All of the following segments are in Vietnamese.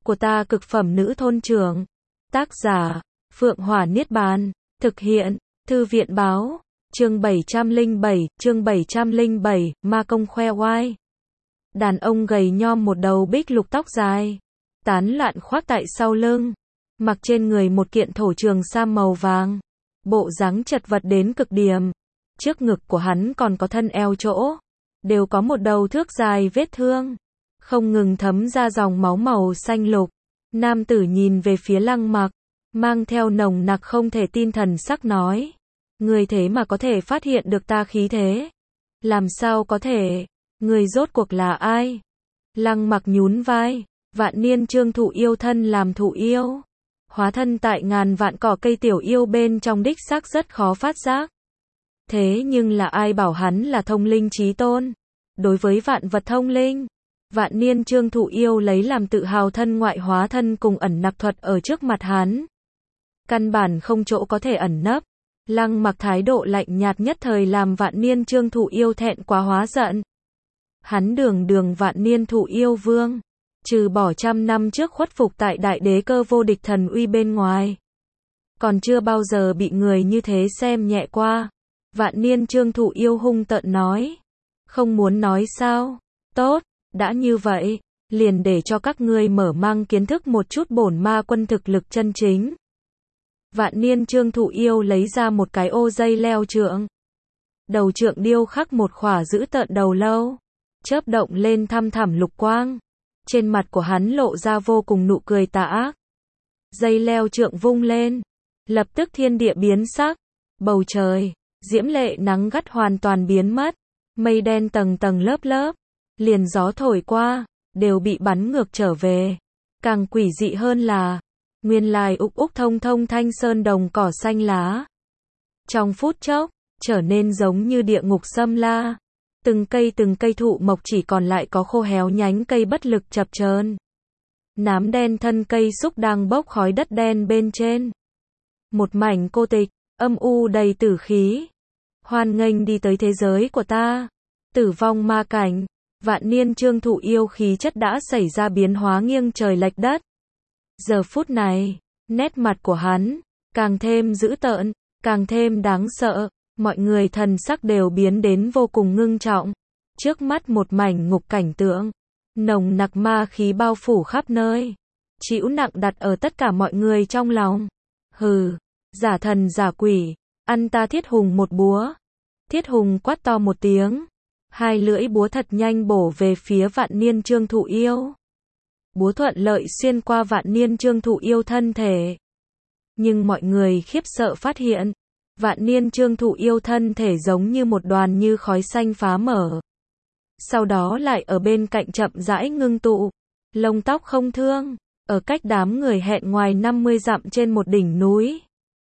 của ta cực phẩm nữ thôn trưởng. Tác giả, Phượng Hỏa Niết Bàn. Thực hiện, Thư viện báo. Chương 707, Ma Công khoe oai. Đàn ông gầy nhom một đầu bích lục tóc dài, tán loạn khoác tại sau lưng, mặc trên người một kiện thổ trường sam màu vàng, bộ dáng chật vật đến cực điểm. Trước ngực của hắn còn có thân eo chỗ, đều có một đầu thước dài vết thương, không ngừng thấm ra dòng máu màu xanh lục. Nam tử nhìn về phía Lăng Mặc, mang theo nồng nặc không thể tin thần sắc nói: người thế mà có thể phát hiện được ta khí thế? Làm sao có thể? Người rốt cuộc là ai? Lăng Mặc nhún vai: vạn niên trương thụ yêu thân làm thụ yêu, hóa thân tại ngàn vạn cỏ cây tiểu yêu bên trong đích xác rất khó phát giác. Thế nhưng là ai bảo hắn là thông linh chí tôn? Đối với vạn vật thông linh, vạn niên trương thụ yêu lấy làm tự hào thân ngoại hóa thân cùng ẩn nặc thuật ở trước mặt hắn, căn bản không chỗ có thể ẩn nấp. Lăng Mặc thái độ lạnh nhạt nhất thời làm vạn niên trương thụ yêu thẹn quá hóa giận. Hắn đường vạn niên thụ yêu vương, trừ bỏ trăm năm trước khuất phục tại đại đế cơ vô địch thần uy bên ngoài, còn chưa bao giờ bị người như thế xem nhẹ qua. Vạn niên trương thụ yêu hung tợn nói: không muốn nói sao? Tốt, đã như vậy, liền để cho các ngươi mở mang kiến thức một chút bổn ma quân thực lực chân chính. Vạn niên trương thụ yêu lấy ra một cái ô dây leo trượng. Đầu trượng điêu khắc một khỏa dữ tợn đầu lâu, chớp động lên thăm thẳm lục quang. Trên mặt của hắn lộ ra vô cùng nụ cười tà ác. Dây leo trượng vung lên, lập tức thiên địa biến sắc, bầu trời, diễm lệ nắng gắt hoàn toàn biến mất, mây đen tầng tầng lớp lớp, liền gió thổi qua, đều bị bắn ngược trở về. Càng quỷ dị hơn là, nguyên lai úc úc thông thông thanh sơn đồng cỏ xanh lá, trong phút chốc, trở nên giống như địa ngục xâm la. Từng cây thụ mộc chỉ còn lại có khô héo nhánh cây bất lực chập chờn. Nám đen thân cây xúc đang bốc khói đất đen bên trên. Một mảnh cô tịch, âm u đầy tử khí. Hoan nghênh đi tới thế giới của ta. Tử vong ma cảnh. Vạn niên trương thụ yêu khí chất đã xảy ra biến hóa nghiêng trời lệch đất. Giờ phút này, nét mặt của hắn càng thêm dữ tợn, càng thêm đáng sợ. Mọi người thần sắc đều biến đến vô cùng ngưng trọng. Trước mắt một mảnh ngục cảnh tượng, nồng nặc ma khí bao phủ khắp nơi, chịu nặng đặt ở tất cả mọi người trong lòng. Hừ, giả thần giả quỷ, ăn ta Thiết Hùng một búa. Thiết Hùng quát to một tiếng, hai lưỡi búa thật nhanh bổ về phía vạn niên trương thụ yêu. Búa thuận lợi xuyên qua vạn niên trương thụ yêu thân thể. Nhưng mọi người khiếp sợ phát hiện, vạn niên trương thụ yêu thân thể giống như một đoàn như khói xanh phá mở. Sau đó lại ở bên cạnh chậm rãi ngưng tụ, lông tóc không thương, ở cách đám người hẹn ngoài 50 dặm trên một đỉnh núi.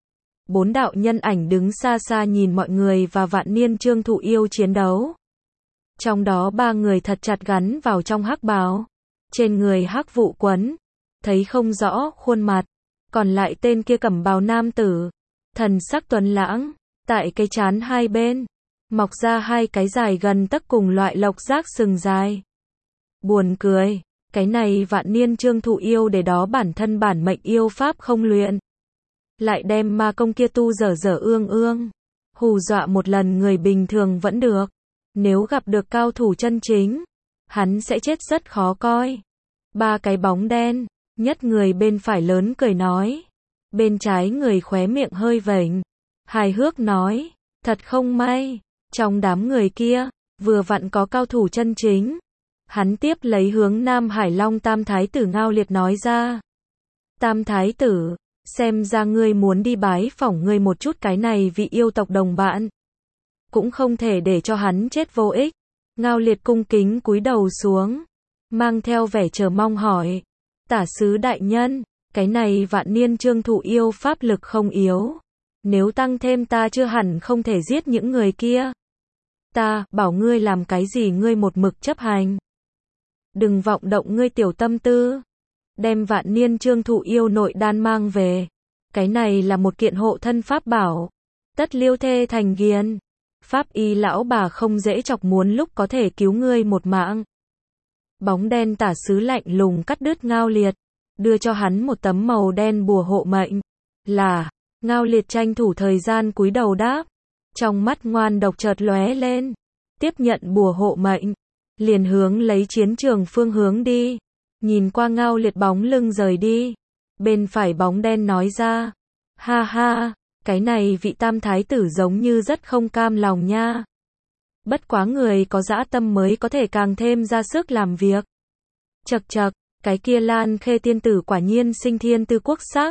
4 đạo nhân ảnh đứng xa xa nhìn mọi người và vạn niên trương thụ yêu chiến đấu. Trong đó 3 người thật chặt gắn vào trong hắc bào, trên người hắc vụ quấn, thấy không rõ khuôn mặt. Còn lại tên kia cẩm bào nam tử, thần sắc tuấn lãng, tại cái trán hai bên, mọc ra hai cái dài gần tấc cùng loại lộc giác sừng dài. Buồn cười, cái này vạn niên trương thụ yêu để đó bản thân bản mệnh yêu pháp không luyện, lại đem ma công kia tu dở dở ương ương, hù dọa một lần người bình thường vẫn được, nếu gặp được cao thủ chân chính, hắn sẽ chết rất khó coi. 3 cái bóng đen, nhất người bên phải lớn cười nói, bên trái người khóe miệng hơi vểnh, hài hước nói, thật không may, trong đám người kia, vừa vặn có cao thủ chân chính. Hắn tiếp lấy hướng Nam Hải Long Tam Thái tử Ngao Liệt nói ra. Tam Thái tử, xem ra ngươi muốn đi bái phỏng ngươi một chút cái này vị yêu tộc đồng bạn. Cũng không thể để cho hắn chết vô ích. Ngao Liệt cung kính cúi đầu xuống, mang theo vẻ chờ mong hỏi, tả sứ đại nhân, cái này vạn niên trương thụ yêu pháp lực không yếu, nếu tăng thêm ta chưa hẳn không thể giết những người kia. Ta bảo ngươi làm cái gì ngươi một mực chấp hành. Đừng vọng động ngươi tiểu tâm tư. Đem vạn niên trương thụ yêu nội đan mang về. Cái này là một kiện hộ thân pháp bảo. Tất liêu thê thành kiền. Pháp y lão bà không dễ chọc, muốn lúc có thể cứu ngươi một mạng. Bóng đen tả sứ lạnh lùng cắt đứt Ngao Liệt. đưa cho hắn một tấm màu đen bùa hộ mệnh. Là, Ngao Liệt tranh thủ thời gian cúi đầu đáp. Trong mắt ngoan độc chợt lóe lên. Tiếp nhận bùa hộ mệnh. Liền hướng lấy chiến trường phương hướng đi. Nhìn qua Ngao Liệt bóng lưng rời đi. Bên phải bóng đen nói ra. Ha ha, cái này vị tam thái tử giống như rất không cam lòng nha. Bất quá người có dã tâm mới có thể càng thêm ra sức làm việc. Chậc chậc, cái kia Lan Khê tiên tử quả nhiên sinh thiên tư quốc sắc.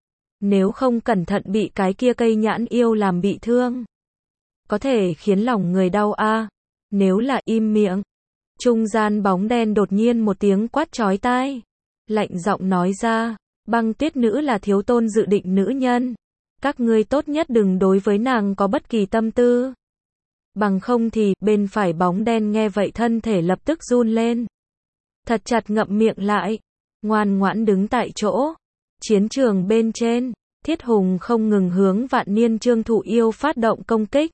Nếu không cẩn thận bị cái kia cây nhãn yêu làm bị thương, có thể khiến lòng người đau a. Nếu là im miệng. Trung gian bóng đen đột nhiên một tiếng quát chói tai. Lạnh giọng nói ra, Băng Tuyết nữ là thiếu tôn dự định nữ nhân. Các ngươi tốt nhất đừng đối với nàng có bất kỳ tâm tư. Bằng không thì, bên phải bóng đen nghe vậy thân thể lập tức run lên. Thật chặt ngậm miệng lại. Ngoan ngoãn đứng tại chỗ. Chiến trường bên trên, Thiết Hùng không ngừng hướng Vạn Niên Trương Thụ Yêu phát động công kích.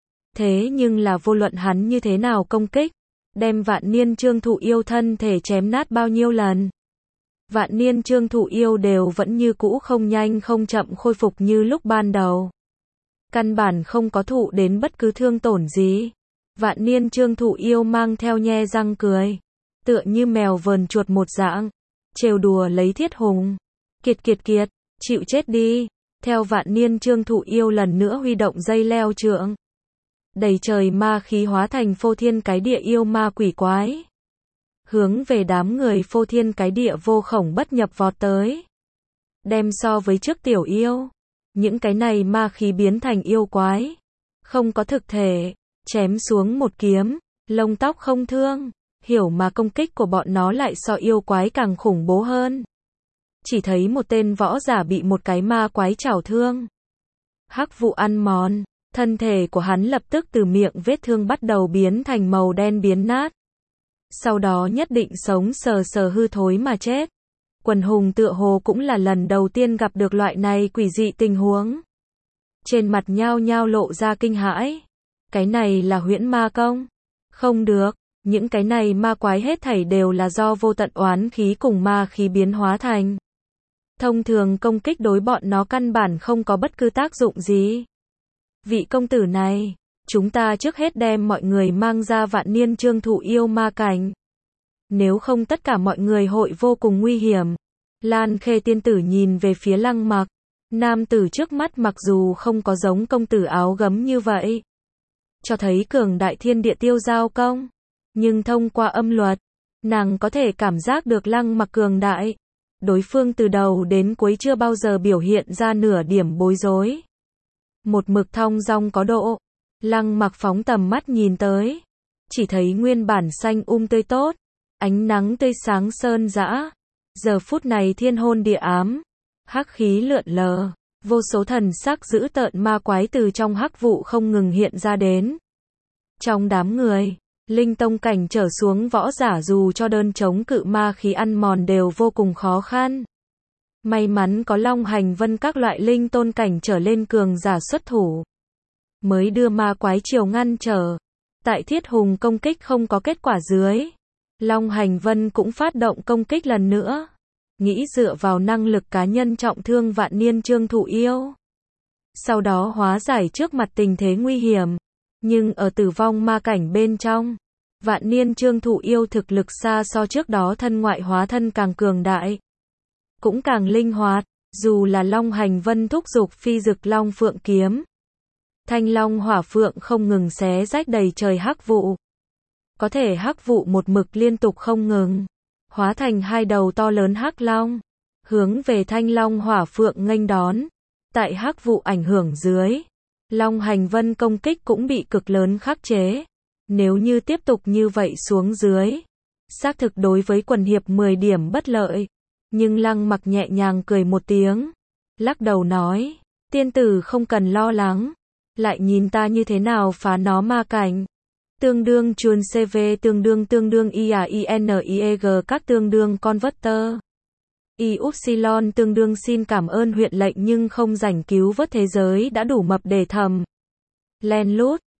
Thế nhưng là vô luận hắn như thế nào công kích, đem Vạn Niên Trương Thụ Yêu thân thể chém nát bao nhiêu lần. Vạn Niên Trương Thụ Yêu đều vẫn như cũ không nhanh không chậm khôi phục như lúc ban đầu. Căn bản không có thụ đến bất cứ thương tổn gì. Vạn Niên Trương Thụ Yêu mang theo nhe răng cười. Tựa như mèo vờn chuột một dạng. Trêu đùa lấy Thiết Hùng. Kiệt kiệt kiệt, chịu chết đi. Theo Vạn Niên Trương Thụ Yêu lần nữa huy động dây leo trượng. Đầy trời ma khí hóa thành phô thiên cái địa yêu ma quỷ quái. Hướng về đám người phô thiên cái địa vô khổng bất nhập vọt tới. Đem so với trước tiểu yêu. Những cái này ma khí biến thành yêu quái. Không có thực thể. Chém xuống một kiếm. Lông tóc không thương. Hiểu mà công kích của bọn nó lại so yêu quái càng khủng bố hơn. Chỉ thấy một tên võ giả bị một cái ma quái chảo thương. Hắc vụ ăn mòn. Thân thể của hắn lập tức từ miệng vết thương bắt đầu biến thành màu đen biến nát. Sau đó nhất định sống sờ sờ hư thối mà chết. Quần hùng tựa hồ cũng là lần đầu tiên gặp được loại này quỷ dị tình huống. Trên mặt nhao nhao lộ ra kinh hãi. Cái này là huyễn ma công? Không được, những cái này ma quái hết thảy đều là do vô tận oán khí cùng ma khí biến hóa thành. Thông thường công kích đối bọn nó căn bản không có bất cứ tác dụng gì. Vị công tử này, chúng ta trước hết đem mọi người mang ra Vạn Niên Trương Thụ Yêu ma cảnh. Nếu không tất cả mọi người hội vô cùng nguy hiểm. Lan Khê tiên tử nhìn về phía Lăng Mặc. Nam tử trước mắt mặc dù không có giống công tử áo gấm như vậy, cho thấy cường đại thiên địa tiêu giao công. Nhưng thông qua âm luật, nàng có thể cảm giác được Lăng Mặc cường đại. Đối phương từ đầu đến cuối chưa bao giờ biểu hiện ra nửa điểm bối rối. Một mực thong dong có độ. Lăng Mặc phóng tầm mắt nhìn tới. Chỉ thấy nguyên bản xanh tươi tốt. Ánh nắng tươi sáng sơn dã. Giờ phút này thiên hôn địa ám. Hắc khí lượn lờ. Vô số thần sắc dữ tợn ma quái từ trong hắc vụ không ngừng hiện ra đến. Trong đám người, linh tông cảnh trở xuống võ giả dù cho đơn chống cự ma khí ăn mòn đều vô cùng khó khăn. May mắn có Long Hành Vân các loại linh tôn cảnh trở lên cường giả xuất thủ, mới đưa ma quái triều ngăn trở. Tại Thiết Hùng công kích không có kết quả dưới, Long Hành Vân cũng phát động công kích lần nữa. Nghĩ dựa vào năng lực cá nhân trọng thương Vạn Niên Trương Thụ Yêu. Sau đó hóa giải trước mặt tình thế nguy hiểm. Nhưng ở tử vong ma cảnh bên trong, Vạn Niên Trương Thụ Yêu thực lực xa so trước đó thân ngoại hóa thân càng cường đại. Cũng càng linh hoạt, dù là Long Hành Vân thúc giục phi dực long phượng kiếm. Thanh long hỏa phượng không ngừng xé rách đầy trời hắc vụ. Có thể hắc vụ một mực liên tục không ngừng. Hóa thành hai đầu to lớn hắc long. Hướng về thanh long hỏa phượng nghênh đón. Tại hắc vụ ảnh hưởng dưới, Long Hành Vân công kích cũng bị cực lớn khắc chế. Nếu như tiếp tục như vậy xuống dưới, xác thực đối với quần hiệp 10 điểm bất lợi. Nhưng Lăng Mặc nhẹ nhàng cười một tiếng, lắc đầu nói, tiên tử không cần lo lắng, lại nhìn ta như thế nào phá nó ma cảnh. Tương đương chuồn CV tương đương IAINIEG các tương đương converter. Y-upsilon tương đương xin cảm ơn huyện lệnh nhưng không rảnh cứu vớt thế giới đã đủ mập để thầm. Len lút.